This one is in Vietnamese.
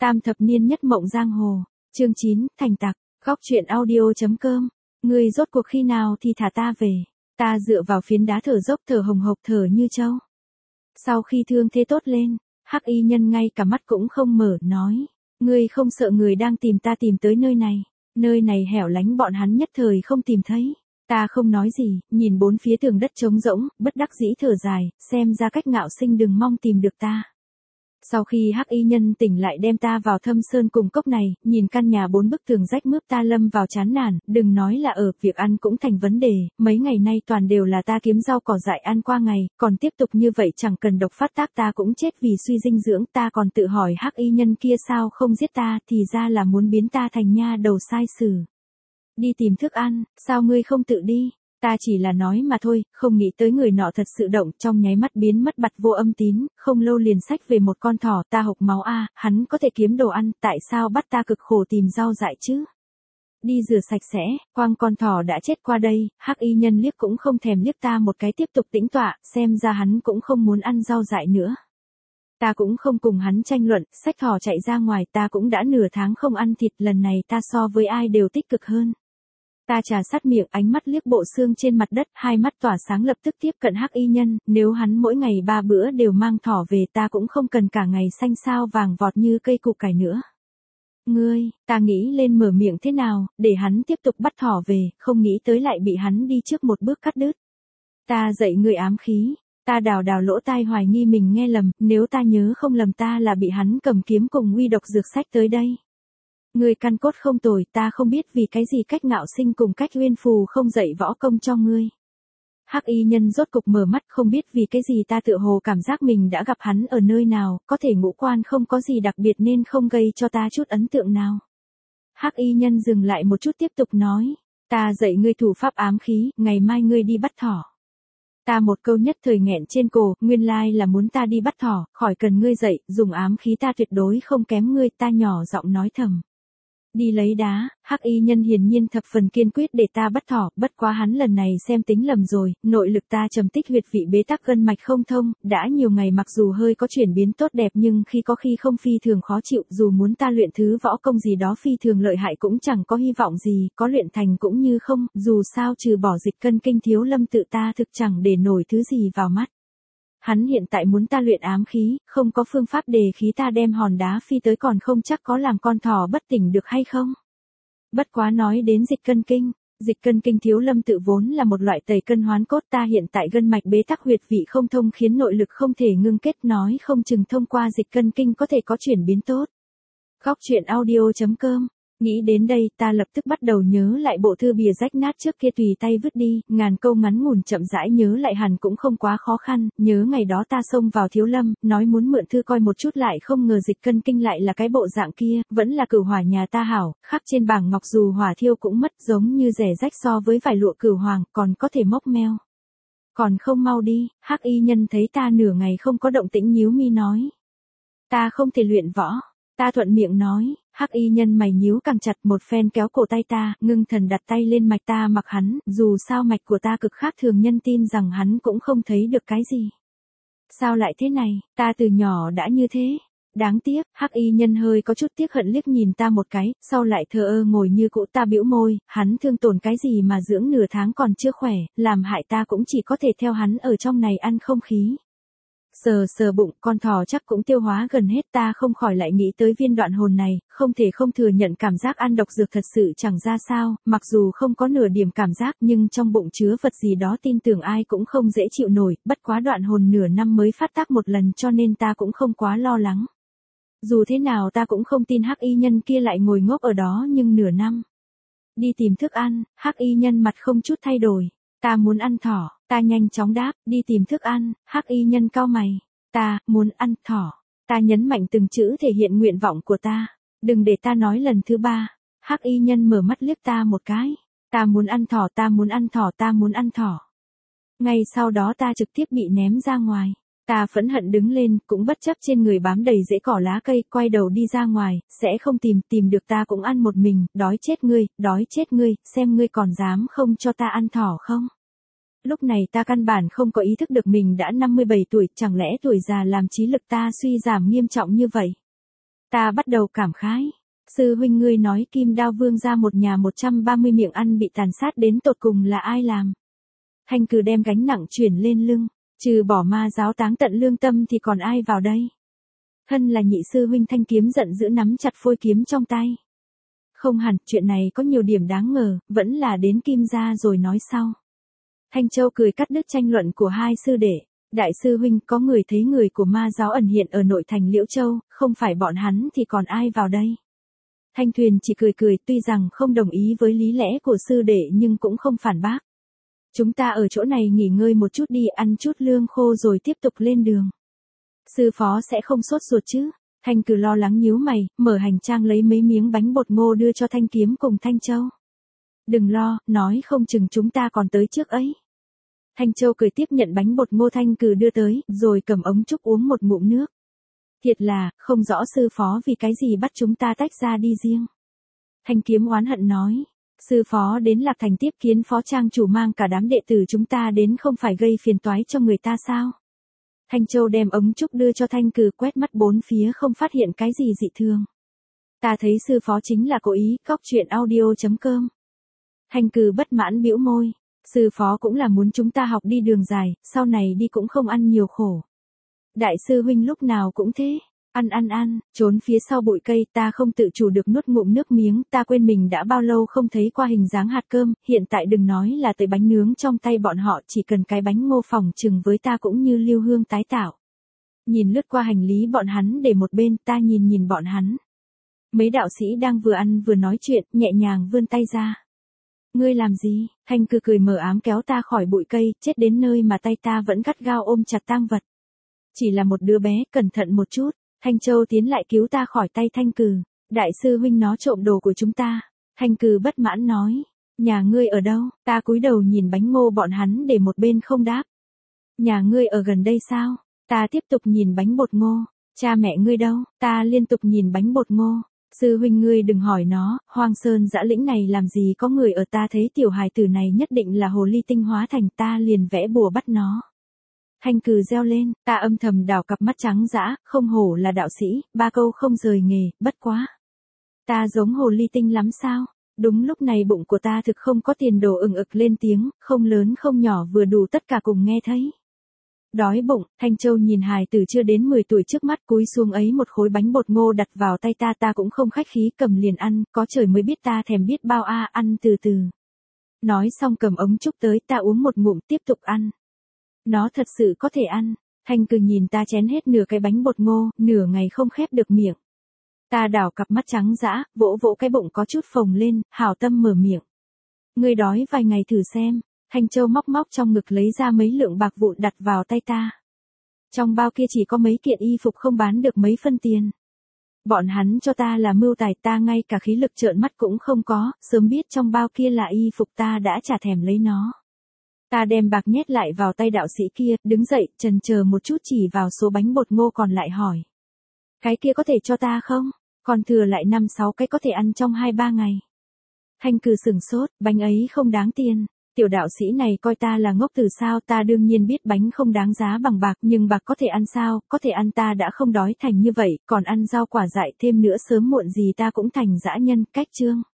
Tam thập niên nhất mộng giang hồ. Chương 9, thành tặc. Góc truyện audio.com. Ngươi rốt cuộc khi nào thì thả ta về. Ta dựa vào phiến đá thở dốc, thở hồng hộc, thở như trâu. Sau khi thương thế tốt lên, Hắc y nhân ngay cả mắt cũng không mở, nói: Ngươi không sợ người đang tìm ta tìm tới nơi này. Nơi này hẻo lánh, bọn hắn nhất thời không tìm thấy. Ta không nói gì, nhìn bốn phía tường đất trống rỗng, bất đắc dĩ thở dài, xem ra Cách Ngạo Sinh đừng mong tìm được ta. Sau khi Hắc y nhân tỉnh lại đem ta vào Thâm Sơn cùng cốc này, nhìn căn nhà 4 bức tường rách mướp ta lâm vào chán nản, đừng nói là ở, việc ăn cũng thành vấn đề, mấy ngày nay toàn đều là ta kiếm rau cỏ dại ăn qua ngày, còn tiếp tục như vậy chẳng cần độc phát tác ta cũng chết vì suy dinh dưỡng, ta còn tự hỏi Hắc y nhân kia sao không giết ta, thì ra là muốn biến ta thành nha đầu sai sử. Đi tìm thức ăn, sao ngươi không tự đi? Ta chỉ là nói mà thôi, không nghĩ tới người nọ thật sự động, trong nháy mắt biến mất bặt vô âm tín, không lâu liền xách về một con thỏ, ta hộc máu a, hắn có thể kiếm đồ ăn, tại sao bắt ta cực khổ tìm rau dại chứ? Đi rửa sạch sẽ, quang con thỏ đã chết qua đây, Hắc y nhân liếc cũng không thèm liếc ta một cái tiếp tục tĩnh tọa, xem ra hắn cũng không muốn ăn rau dại nữa. Ta cũng không cùng hắn tranh luận, xách thỏ chạy ra ngoài, ta cũng đã nửa tháng không ăn thịt, lần này ta so với ai đều tích cực hơn. Ta trà sát miệng, ánh mắt liếc bộ xương trên mặt đất, hai mắt tỏa sáng lập tức tiếp cận Hắc y nhân, nếu hắn mỗi ngày 3 bữa đều mang thỏ về ta cũng không cần cả ngày xanh xao vàng vọt như cây củ cải nữa. Ngươi, ta nghĩ lên mở miệng thế nào, để hắn tiếp tục bắt thỏ về, không nghĩ tới lại bị hắn đi trước một bước cắt đứt. Ta dạy ngươi ám khí, ta đào lỗ tai hoài nghi mình nghe lầm, nếu ta nhớ không lầm ta là bị hắn cầm kiếm cùng uy độc dược sách tới đây. Ngươi căn cốt không tồi, ta không biết vì cái gì Cách Ngạo Sinh cùng Cách Uyên Phù không dạy võ công cho ngươi. Hắc y nhân rốt cục mở mắt, không biết vì cái gì ta tựa hồ cảm giác mình đã gặp hắn ở nơi nào, có thể ngũ quan không có gì đặc biệt nên không gây cho ta chút ấn tượng nào. Hắc y nhân dừng lại một chút tiếp tục nói, ta dạy ngươi thủ pháp ám khí, ngày mai ngươi đi bắt thỏ. Ta một câu nhất thời nghẹn trên cổ, nguyên lai là muốn ta đi bắt thỏ, khỏi cần ngươi dạy, dùng ám khí ta tuyệt đối không kém ngươi, ta nhỏ giọng nói thầm. Đi lấy đá, Hắc y nhân hiển nhiên thập phần kiên quyết để ta bắt thỏ, bất quá hắn lần này xem tính lầm rồi, nội lực ta trầm tích huyệt vị bế tắc gân mạch không thông, đã nhiều ngày mặc dù hơi có chuyển biến tốt đẹp nhưng khi có khi không phi thường khó chịu, dù muốn ta luyện thứ võ công gì đó phi thường lợi hại cũng chẳng có hy vọng gì, có luyện thành cũng như không, dù sao trừ bỏ Dịch Cân Kinh Thiếu Lâm tự ta thực chẳng để nổi thứ gì vào mắt. Hắn hiện tại muốn ta luyện ám khí, không có phương pháp đề khí ta đem hòn đá phi tới còn không chắc có làm con thỏ bất tỉnh được hay không. Bất quá nói đến Dịch Cân Kinh Thiếu Lâm tự vốn là một loại tẩy cân hoán cốt, ta hiện tại gân mạch bế tắc huyệt vị không thông khiến nội lực không thể ngưng kết, nói không chừng thông qua Dịch Cân Kinh có thể có chuyển biến tốt. Góc truyện audio.com. Nghĩ đến đây ta lập tức bắt đầu nhớ lại bộ thư bìa rách nát trước kia tùy tay vứt đi, ngàn câu ngắn ngủn chậm rãi nhớ lại hẳn cũng không quá khó khăn, nhớ ngày đó ta xông vào Thiếu Lâm, nói muốn mượn thư coi một chút lại không ngờ Dịch Cân Kinh lại là cái bộ dạng kia, vẫn là cửu hỏa nhà ta hảo, khắc trên bảng ngọc dù hỏa thiêu cũng mất, giống như rẻ rách so với vải lụa cửu hoàng, còn có thể mốc meo. Còn không mau đi, Hắc y nhân thấy ta nửa ngày không có động tĩnh nhíu mi nói. Ta không thể luyện võ. Ta thuận miệng nói, Hắc y nhân mày nhíu càng chặt, một phen kéo cổ tay ta, ngưng thần đặt tay lên mạch ta mặc hắn, dù sao mạch của ta cực khác thường nhân, tin rằng hắn cũng không thấy được cái gì. Sao lại thế này, ta từ nhỏ đã như thế. Đáng tiếc, Hắc y nhân hơi có chút tiếc hận liếc nhìn ta một cái, sau lại thờ ơ ngồi như cũ. Ta bĩu môi, hắn thương tổn cái gì mà dưỡng nửa tháng còn chưa khỏe, làm hại ta cũng chỉ có thể theo hắn ở trong này ăn không khí. Sờ bụng, con thỏ chắc cũng tiêu hóa gần hết, ta không khỏi lại nghĩ tới viên đoạn hồn này, không thể không thừa nhận cảm giác ăn độc dược thật sự chẳng ra sao, mặc dù không có nửa điểm cảm giác nhưng trong bụng chứa vật gì đó tin tưởng ai cũng không dễ chịu nổi, bất quá đoạn hồn nửa năm mới phát tác một lần cho nên ta cũng không quá lo lắng. Dù thế nào ta cũng không tin Hắc y nhân kia lại ngồi ngốc ở đó nhưng nửa năm. Đi tìm thức ăn, Hắc y nhân mặt không chút thay đổi. Ta muốn ăn thỏ, ta nhanh chóng đáp, đi tìm thức ăn, Hắc y nhân cau mày. Ta, muốn ăn thỏ. Ta nhấn mạnh từng chữ thể hiện nguyện vọng của ta. Đừng để ta nói lần thứ 3. Hắc y nhân mở mắt liếc ta một cái. Ta muốn ăn thỏ, ta muốn ăn thỏ, ta muốn ăn thỏ. Ngay sau đó ta trực tiếp bị ném ra ngoài. Ta phẫn hận đứng lên, cũng bất chấp trên người bám đầy rễ cỏ lá cây, quay đầu đi ra ngoài, sẽ không tìm được ta cũng ăn một mình, đói chết ngươi, xem ngươi còn dám không cho ta ăn thỏ không. Lúc này ta căn bản không có ý thức được mình đã 57 tuổi, chẳng lẽ tuổi già làm trí lực ta suy giảm nghiêm trọng như vậy. Ta bắt đầu cảm khái. Sư huynh ngươi nói Kim Đao Vương ra một nhà 130 miệng ăn bị tàn sát đến tột cùng là ai làm? Thanh Cừ đem gánh nặng chuyển lên lưng, trừ bỏ ma giáo táng tận lương tâm thì còn ai vào đây? Thân là nhị sư huynh Thanh Kiếm giận dữ nắm chặt phôi kiếm trong tay. Không hẳn, chuyện này có nhiều điểm đáng ngờ, vẫn là đến Kim gia rồi nói sau. Thanh Châu cười cắt đứt tranh luận của hai sư đệ. Đại sư huynh, có người thấy người của ma giáo ẩn hiện ở nội thành Liễu Châu, không phải bọn hắn thì còn ai vào đây? Thanh Tuyền chỉ cười cười, tuy rằng không đồng ý với lý lẽ của sư đệ nhưng cũng không phản bác. Chúng ta ở chỗ này nghỉ ngơi một chút đi, ăn chút lương khô rồi tiếp tục lên đường. Sư phó sẽ không sốt ruột chứ? Thanh Cừ lo lắng nhíu mày, mở hành trang lấy mấy miếng bánh bột ngô đưa cho Thanh Kiếm cùng Thanh Châu. Đừng lo, nói không chừng chúng ta còn tới trước ấy. Thanh Châu cười tiếp nhận bánh bột ngô Thanh Cừ đưa tới, rồi cầm ống trúc uống một ngụm nước. Thiệt là, không rõ sư phó vì cái gì bắt chúng ta tách ra đi riêng. Thanh Kiếm oán hận nói, sư phó đến Lạc Thành tiếp kiến phó trang chủ mang cả đám đệ tử chúng ta đến không phải gây phiền toái cho người ta sao? Thanh Châu đem ống trúc đưa cho Thanh Cừ quét mắt bốn phía không phát hiện cái gì dị thường. Ta thấy sư phó chính là cố ý, cóc chuyện audio.com. Thanh Cừ bất mãn bĩu môi. Sư phó cũng là muốn chúng ta học đi đường dài, sau này đi cũng không ăn nhiều khổ. Đại sư huynh lúc nào cũng thế. Ăn, trốn phía sau bụi cây, ta không tự chủ được nuốt ngụm nước miếng, ta quên mình đã bao lâu không thấy qua hình dáng hạt cơm, hiện tại đừng nói là tới bánh nướng trong tay bọn họ, chỉ cần cái bánh ngô phỏng chừng với ta cũng như lưu hương tái tạo. Nhìn lướt qua hành lý bọn hắn để một bên, ta nhìn bọn hắn. Mấy đạo sĩ đang vừa ăn vừa nói chuyện, nhẹ nhàng vươn tay ra. Ngươi làm gì? Thanh Cừ cười mờ ám kéo ta khỏi bụi cây, chết đến nơi mà tay ta vẫn gắt gao ôm chặt tang vật. Chỉ là một đứa bé, cẩn thận một chút. Thanh Châu tiến lại cứu ta khỏi tay Thanh Cừ. Đại sư huynh nó trộm đồ của chúng ta. Thanh Cừ bất mãn nói. Nhà ngươi ở đâu? Ta cúi đầu nhìn bánh ngô bọn hắn để một bên không đáp. Nhà ngươi ở gần đây sao? Ta tiếp tục nhìn bánh bột ngô. Cha mẹ ngươi đâu? Ta liên tục nhìn bánh bột ngô. Sư huynh ngươi đừng hỏi nó, Hoang Sơn dã lĩnh này làm gì có người ở, ta thấy tiểu hài tử này nhất định là hồ ly tinh hóa thành, ta liền vẽ bùa bắt nó. Thanh Cừ reo lên, ta âm thầm đảo cặp mắt trắng dã, không hổ là đạo sĩ, ba câu không rời nghề, bất quá. Ta giống hồ ly tinh lắm sao? Đúng lúc này bụng của ta thực không có tiền đồ ừng ực lên tiếng, không lớn không nhỏ vừa đủ tất cả cùng nghe thấy. Đói bụng, Thanh Châu nhìn hài tử chưa đến 10 tuổi trước mắt cúi xuống ấy một khối bánh bột ngô đặt vào tay ta cũng không khách khí cầm liền ăn, có trời mới biết ta thèm biết bao ăn từ từ. Nói xong cầm ống trúc tới ta uống một ngụm tiếp tục ăn. Nó thật sự có thể ăn. Thanh Cừ nhìn ta chén hết nửa cái bánh bột ngô, nửa ngày không khép được miệng. Ta đảo cặp mắt trắng dã, vỗ cái bụng có chút phồng lên, hảo tâm mở miệng. Ngươi đói vài ngày thử xem. Thanh Châu móc trong ngực lấy ra mấy lượng bạc vụn đặt vào tay ta. Trong bao kia chỉ có mấy kiện y phục không bán được mấy phân tiền. Bọn hắn cho ta là mưu tài, ta ngay cả khí lực trợn mắt cũng không có, sớm biết trong bao kia là y phục ta đã chả thèm lấy nó. Ta đem bạc nhét lại vào tay đạo sĩ kia, đứng dậy, chần chờ một chút chỉ vào số bánh bột ngô còn lại hỏi. Cái kia có thể cho ta không? Còn thừa lại 5-6 cái có thể ăn trong 2-3 ngày. Thanh Cừ sửng sốt, bánh ấy không đáng tiền. Tiểu đạo sĩ này coi ta là ngốc từ sao, ta đương nhiên biết bánh không đáng giá bằng bạc, nhưng bạc có thể ăn sao, có thể ăn, ta đã không đói thành như vậy, còn ăn rau quả dại thêm nữa sớm muộn gì ta cũng thành dã nhân, cách chương.